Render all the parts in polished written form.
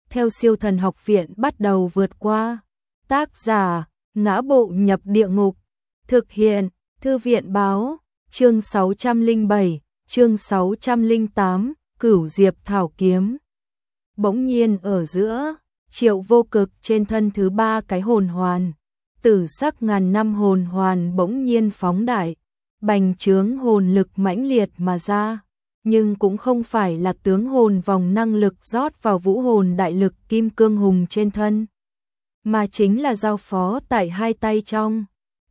theo Siêu Thần Học Viện bắt đầu vượt qua. Tác giả: Ngã Bộ Nhập Địa Ngục. Thực hiện: Thư viện báo. Chương 607, chương 608, Cửu Diệp Thảo Kiếm. Bỗng nhiên ở giữa, Triệu Vô Cực trên thân thứ ba cái hồn hoàn, tử sắc ngàn năm hồn hoàn bỗng nhiên phóng đại, bành trướng hồn lực mãnh liệt mà ra, nhưng cũng không phải là tướng hồn vòng năng lực rót vào vũ hồn đại lực kim cương hùng trên thân, mà chính là giao phó tại hai tay trong.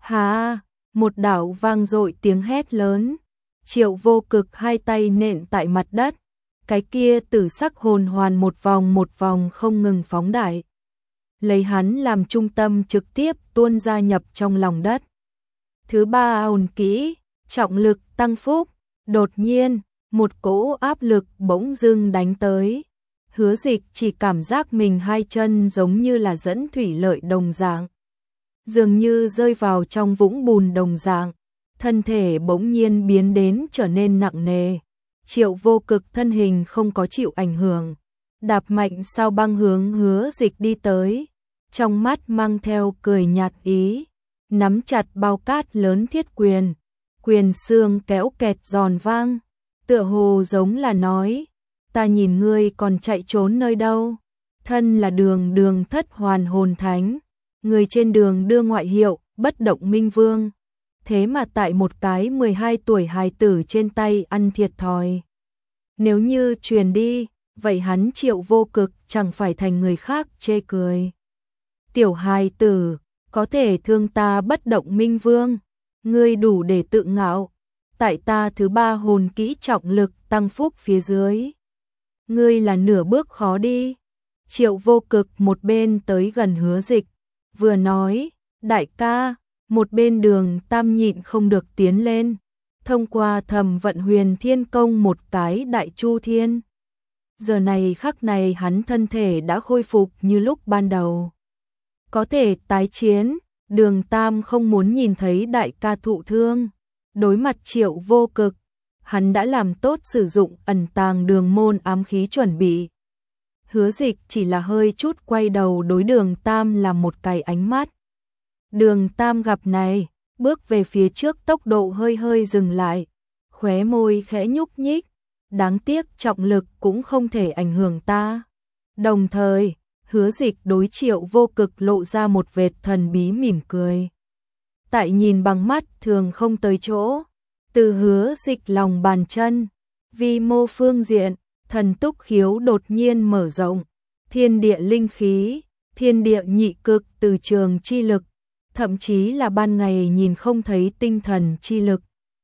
Hà, một đạo vang dội tiếng hét lớn, Triệu Vô Cực hai tay nện tại mặt đất, cái kia tử sắc hồn hoàn một vòng không ngừng phóng đại, lấy hắn làm trung tâm trực tiếp tuôn ra nhập trong lòng đất. Thứ ba hồn kỹ, trọng lực tăng phúc. Đột nhiên, một cỗ áp lực bỗng dưng đánh tới. Hứa Dịch chỉ cảm giác mình hai chân giống như là dẫn thủy lợi đồng dạng, dường như rơi vào trong vũng bùn đồng dạng, thân thể bỗng nhiên biến đến trở nên nặng nề. Triệu Vô Cực thân hình không có chịu ảnh hưởng, đạp mạnh sao băng hướng Hứa Dịch đi tới, trong mắt mang theo cười nhạt ý, nắm chặt bao cát lớn thiết quyền, quyền xương kéo kẹt giòn vang, tựa hồ giống là nói, ta nhìn ngươi còn chạy trốn nơi đâu, thân là đường thất hoàn hồn thánh, người trên đường đưa ngoại hiệu, bất động minh vương, thế mà tại một cái 12 tuổi hài tử trên tay ăn thiệt thòi. Nếu như truyền đi, vậy hắn Triệu Vô Cực chẳng phải thành người khác chê cười. Tiểu hài tử, có thể thương ta bất động minh vương, ngươi đủ để tự ngạo, tại ta thứ ba hồn kỹ trọng lực tăng phúc phía dưới. Ngươi là nửa bước khó đi. Triệu Vô Cực một bên tới gần Hứa Dịch, vừa nói, đại ca, một bên Đường Tam nhịn không được tiến lên, thông qua thầm vận huyền thiên công một cái đại chu thiên. Giờ này khắc này hắn thân thể đã khôi phục như lúc ban đầu, có thể tái chiến. Đường Tam không muốn nhìn thấy đại ca thụ thương. Đối mặt Triệu Vô Cực, hắn đã làm tốt sử dụng ẩn tàng đường môn ám khí chuẩn bị. Hứa Dịch chỉ là hơi chút quay đầu đối Đường Tam làm một cái ánh mắt. Đường Tam gặp này, bước về phía trước tốc độ hơi dừng lại, khóe môi khẽ nhúc nhích, đáng tiếc trọng lực cũng không thể ảnh hưởng ta. Đồng thời, Hứa Dịch đối Triệu Vô Cực lộ ra một vệt thần bí mỉm cười. Tại nhìn bằng mắt thường không tới chỗ, từ Hứa Dịch lòng bàn chân, vi mô phương diện, thần túc khiếu đột nhiên mở rộng, thiên địa linh khí, thiên địa nhị cực từ trường chi lực, thậm chí là ban ngày nhìn không thấy tinh thần chi lực,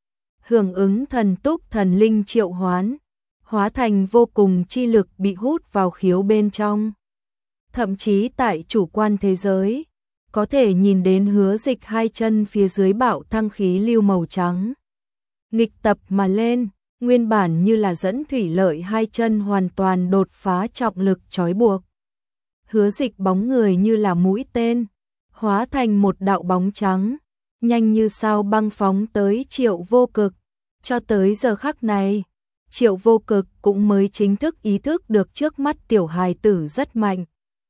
hưởng ứng thần túc thần linh triệu hoán, hóa thành vô cùng chi lực bị hút vào khiếu bên trong. Thậm chí tại chủ quan thế giới, có thể nhìn đến Hứa Dịch hai chân phía dưới bạo thăng khí lưu màu trắng, nghịch tập mà lên, nguyên bản như là dẫn thủy lợi hai chân hoàn toàn đột phá trọng lực trói buộc. Hứa Dịch bóng người như là mũi tên, hóa thành một đạo bóng trắng, nhanh như sao băng phóng tới Triệu Vô Cực. Cho tới giờ khắc này, Triệu Vô Cực cũng mới chính thức ý thức được trước mắt tiểu hài tử rất mạnh,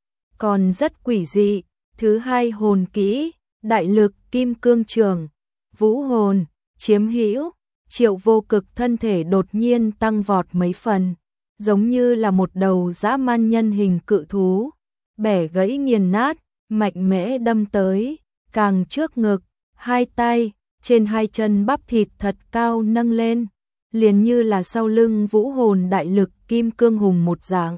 còn rất quỷ dị. Thứ hai hồn kỹ, đại lực kim cương trường, vũ hồn, chiếm hữu. Triệu Vô Cực thân thể đột nhiên tăng vọt mấy phần, giống như là một đầu dã man nhân hình cự thú, bẻ gãy nghiền nát, mạnh mẽ đâm tới, càng trước ngực, hai tay, trên hai chân bắp thịt thật cao nâng lên, liền như là sau lưng vũ hồn đại lực kim cương hùng một dạng.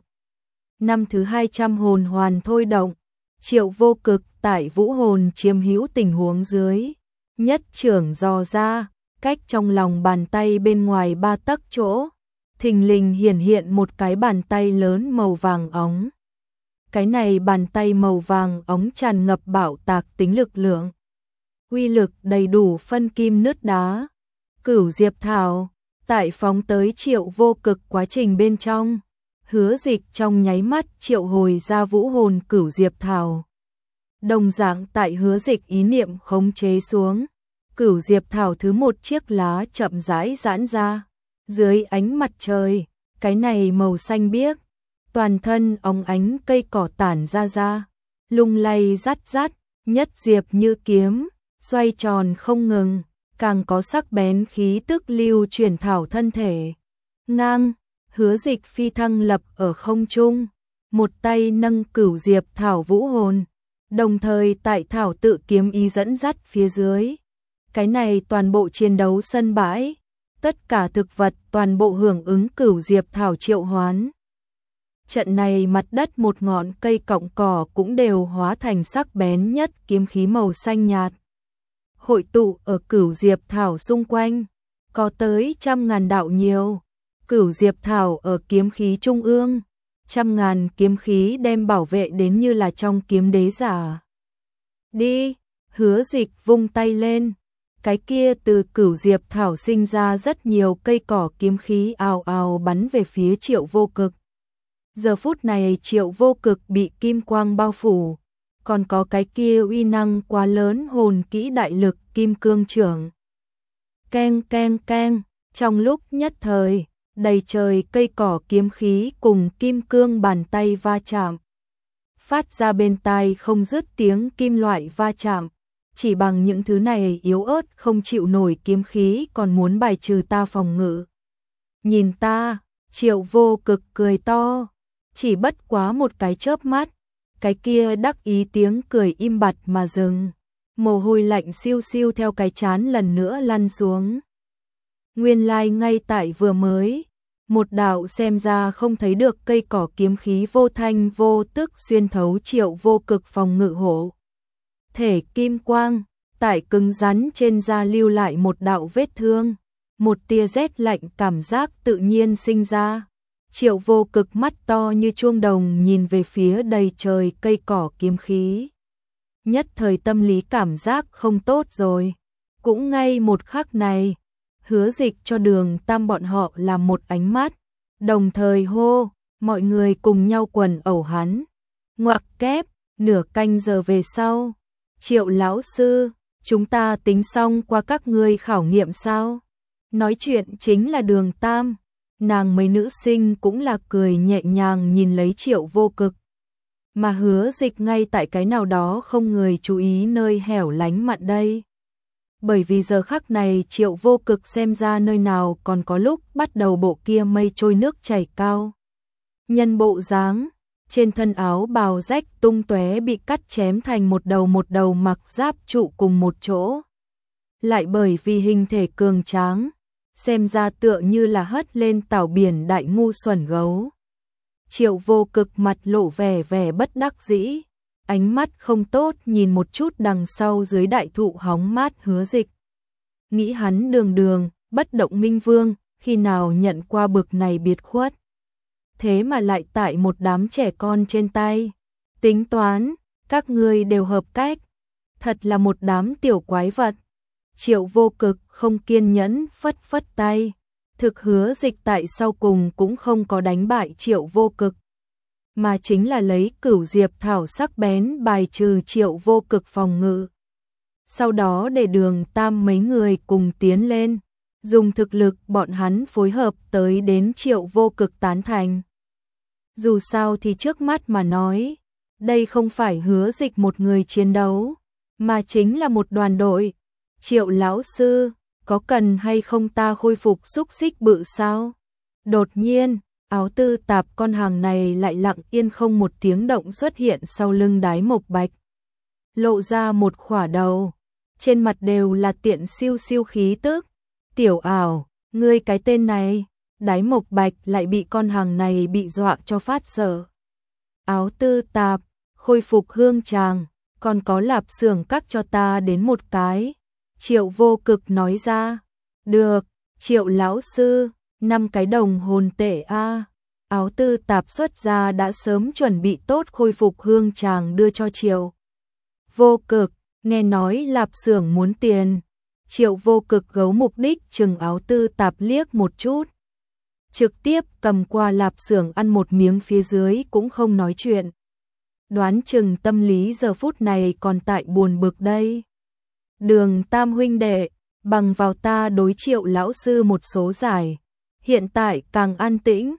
Năm thứ 200 hồn hoàn thôi động, Triệu Vô Cực tại vũ hồn chiếm hữu tình huống dưới, nhất trưởng dò ra, cách trong lòng bàn tay bên ngoài 3 tấc chỗ, thình lình hiện một cái bàn tay lớn màu vàng óng. Cái này bàn tay màu vàng óng tràn ngập bạo tạc tính lực lượng, uy lực đầy đủ phân kim nứt đá. Cửu Diệp Thảo, tại phóng tới Triệu Vô Cực quá trình bên trong, Hứa Dịch trong nháy mắt triệu hồi ra vũ hồn Cửu Diệp Thảo. Đồng dạng tại Hứa Dịch ý niệm khống chế xuống, Cửu Diệp Thảo thứ một chiếc lá chậm rãi giãn ra, dưới ánh mặt trời, cái này màu xanh biếc, toàn thân óng ánh cây cỏ tản ra, lung lay rát rát, nhất diệp như kiếm, xoay tròn không ngừng, càng có sắc bén khí tức lưu chuyển thảo thân thể. Ngang, Hứa Dịch phi thăng lập ở không trung, một tay nâng cửu diệp thảo vũ hồn, đồng thời tại thảo tự kiếm ý dẫn dắt phía dưới. Cái này toàn bộ chiến đấu sân bãi, tất cả thực vật toàn bộ hưởng ứng cửu diệp thảo triệu hoán. Trận này mặt đất một ngọn cây cọng cỏ cũng đều hóa thành sắc bén nhất kiếm khí màu xanh nhạt. Hội tụ ở cửu diệp thảo xung quanh, có tới 100.000 đạo nhiều. Cửu diệp thảo ở kiếm khí trung ương, 100.000 kiếm khí đem bảo vệ đến như là trong kiếm đế giả. Đi, Hứa Dịch vung tay lên, cái kia từ cửu diệp thảo sinh ra rất nhiều cây cỏ kiếm khí ào ào bắn về phía Triệu Vô Cực. Giờ phút này Triệu Vô Cực bị kim quang bao phủ, còn có cái kia uy năng quá lớn hồn kỹ đại lực kim cương trưởng. Keng keng keng, trong lúc nhất thời, đầy trời cây cỏ kiếm khí cùng kim cương bàn tay va chạm. Phát ra bên tai không dứt tiếng kim loại va chạm, chỉ bằng những thứ này yếu ớt không chịu nổi kiếm khí còn muốn bài trừ ta phòng ngự. Nhìn ta, Triệu Vô Cực cười to, chỉ bất quá một cái chớp mắt, cái kia đắc ý tiếng cười im bặt mà dừng, mồ hôi lạnh siêu siêu theo cái trán lần nữa lăn xuống. Nguyên lai ngay tại vừa mới, một đạo xem ra không thấy được cây cỏ kiếm khí vô thanh vô tức xuyên thấu Triệu Vô Cực phòng ngự hộ thể kim quang, tại cứng rắn trên da lưu lại một đạo vết thương, một tia rét lạnh cảm giác tự nhiên sinh ra. Triệu Vô Cực mắt to như chuông đồng nhìn về phía đầy trời cây cỏ kiếm khí. Nhất thời tâm lý cảm giác không tốt rồi. Cũng ngay một khắc này, Hứa Dịch cho Đường Tam bọn họ làm một ánh mắt, đồng thời hô, mọi người cùng nhau quần ẩu hắn. Ngoặc kép, nửa canh giờ về sau, Triệu lão sư, chúng ta tính xong qua các ngươi khảo nghiệm sao? Nói chuyện chính là Đường Tam, nàng mấy nữ sinh cũng là cười nhẹ nhàng nhìn lấy Triệu Vô Cực. Mà Hứa Dịch ngay tại cái nào đó không người chú ý nơi hẻo lánh mạn đây. Bởi vì giờ khắc này Triệu Vô Cực xem ra nơi nào còn có lúc bắt đầu bộ kia mây trôi nước chảy cao. Nhân bộ dáng, trên thân áo bào rách tung tóe bị cắt chém thành một đầu mặc giáp trụ cùng một chỗ. Lại bởi vì hình thể cường tráng, xem ra tựa như là hất lên tảo biển đại ngu xuẩn gấu. Triệu Vô Cực mặt lộ vẻ bất đắc dĩ, ánh mắt không tốt nhìn một chút đằng sau dưới đại thụ hóng mát Hứa Dịch. Nghĩ hắn đường bất động minh vương, khi nào nhận qua bực này biệt khuất. Thế mà lại tại một đám trẻ con trên tay. Tính toán, các ngươi đều hợp cách. Thật là một đám tiểu quái vật. Triệu Vô Cực không kiên nhẫn phất phất tay. Thực Hứa Dịch tại sau cùng cũng không có đánh bại Triệu Vô Cực, mà chính là lấy cửu diệp thảo sắc bén bài trừ Triệu Vô Cực phòng ngự. Sau đó để Đường Tam mấy người cùng tiến lên, dùng thực lực bọn hắn phối hợp tới đến Triệu Vô Cực tán thành. Dù sao thì trước mắt mà nói, đây không phải Hứa Dịch một người chiến đấu, mà chính là một đoàn đội. Triệu lão sư, có cần hay không ta khôi phục xúc xích bự sao? Đột nhiên, áo tư tạp con hàng này lại lặng yên không một tiếng động xuất hiện sau lưng Đái Mộc Bạch. Lộ ra một khỏa đầu, trên mặt đều là tiện siêu siêu khí tức. Tiểu ảo, ngươi cái tên này, Đái Mộc Bạch lại bị con hàng này bị dọa cho phát sợ. Áo tư tạp, khôi phục hương tràng, còn có lạp xưởng cắt cho ta đến một cái. Triệu Vô Cực nói ra. Được, Triệu lão sư, 5 cái đồng hồn tệ a. Áo tư tạp xuất ra đã sớm chuẩn bị tốt khôi phục hương tràng đưa cho Triệu Vô Cực, nghe nói lạp xưởng muốn tiền. Triệu Vô Cực gấu mục đích chừng áo tư tạp liếc một chút. Trực tiếp cầm qua lạp xưởng ăn một miếng phía dưới cũng không nói chuyện. Đoán chừng tâm lý giờ phút này còn tại buồn bực đây. Đường Tam huynh đệ, bằng vào ta đối Triệu lão sư một số giải, hiện tại càng an tĩnh,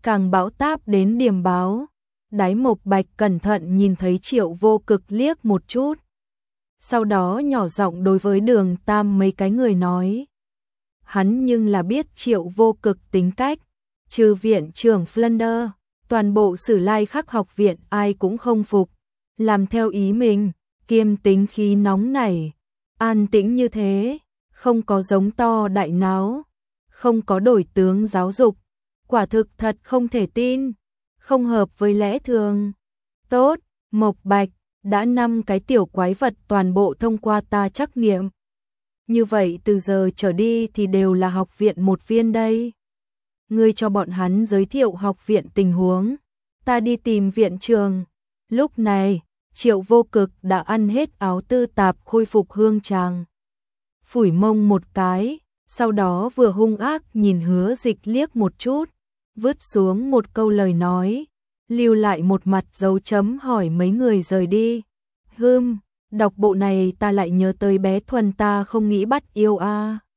càng bão táp đến điểm báo. Đái Mộc Bạch cẩn thận nhìn thấy Triệu Vô Cực liếc một chút. Sau đó nhỏ giọng đối với Đường Tam mấy cái người nói. Hắn nhưng là biết Triệu Vô Cực tính cách, trừ viện trưởng Flander, toàn bộ Sử Lai Khắc học viện ai cũng không phục, làm theo ý mình, kiêm tính khí nóng nảy, an tĩnh như thế, không có giống to đại náo, không có đổi tướng giáo dục, quả thực thật không thể tin, không hợp với lẽ thường. Tốt, Mộc Bạch, đã 5 cái tiểu quái vật toàn bộ thông qua ta trắc nghiệm. Như vậy từ giờ trở đi thì đều là học viện một viên đây. Ngươi cho bọn hắn giới thiệu học viện tình huống, ta đi tìm viện trường. Lúc này, Triệu Vô Cực đã ăn hết áo tư tạp khôi phục hương tràng. Phủi mông một cái, sau đó vừa hung ác nhìn Hứa Dịch liếc một chút, vứt xuống một câu lời nói, lưu lại một mặt dấu chấm hỏi mấy người rời đi. Đọc bộ này ta lại nhớ tới bé Thuần ta không nghĩ bắt yêu a.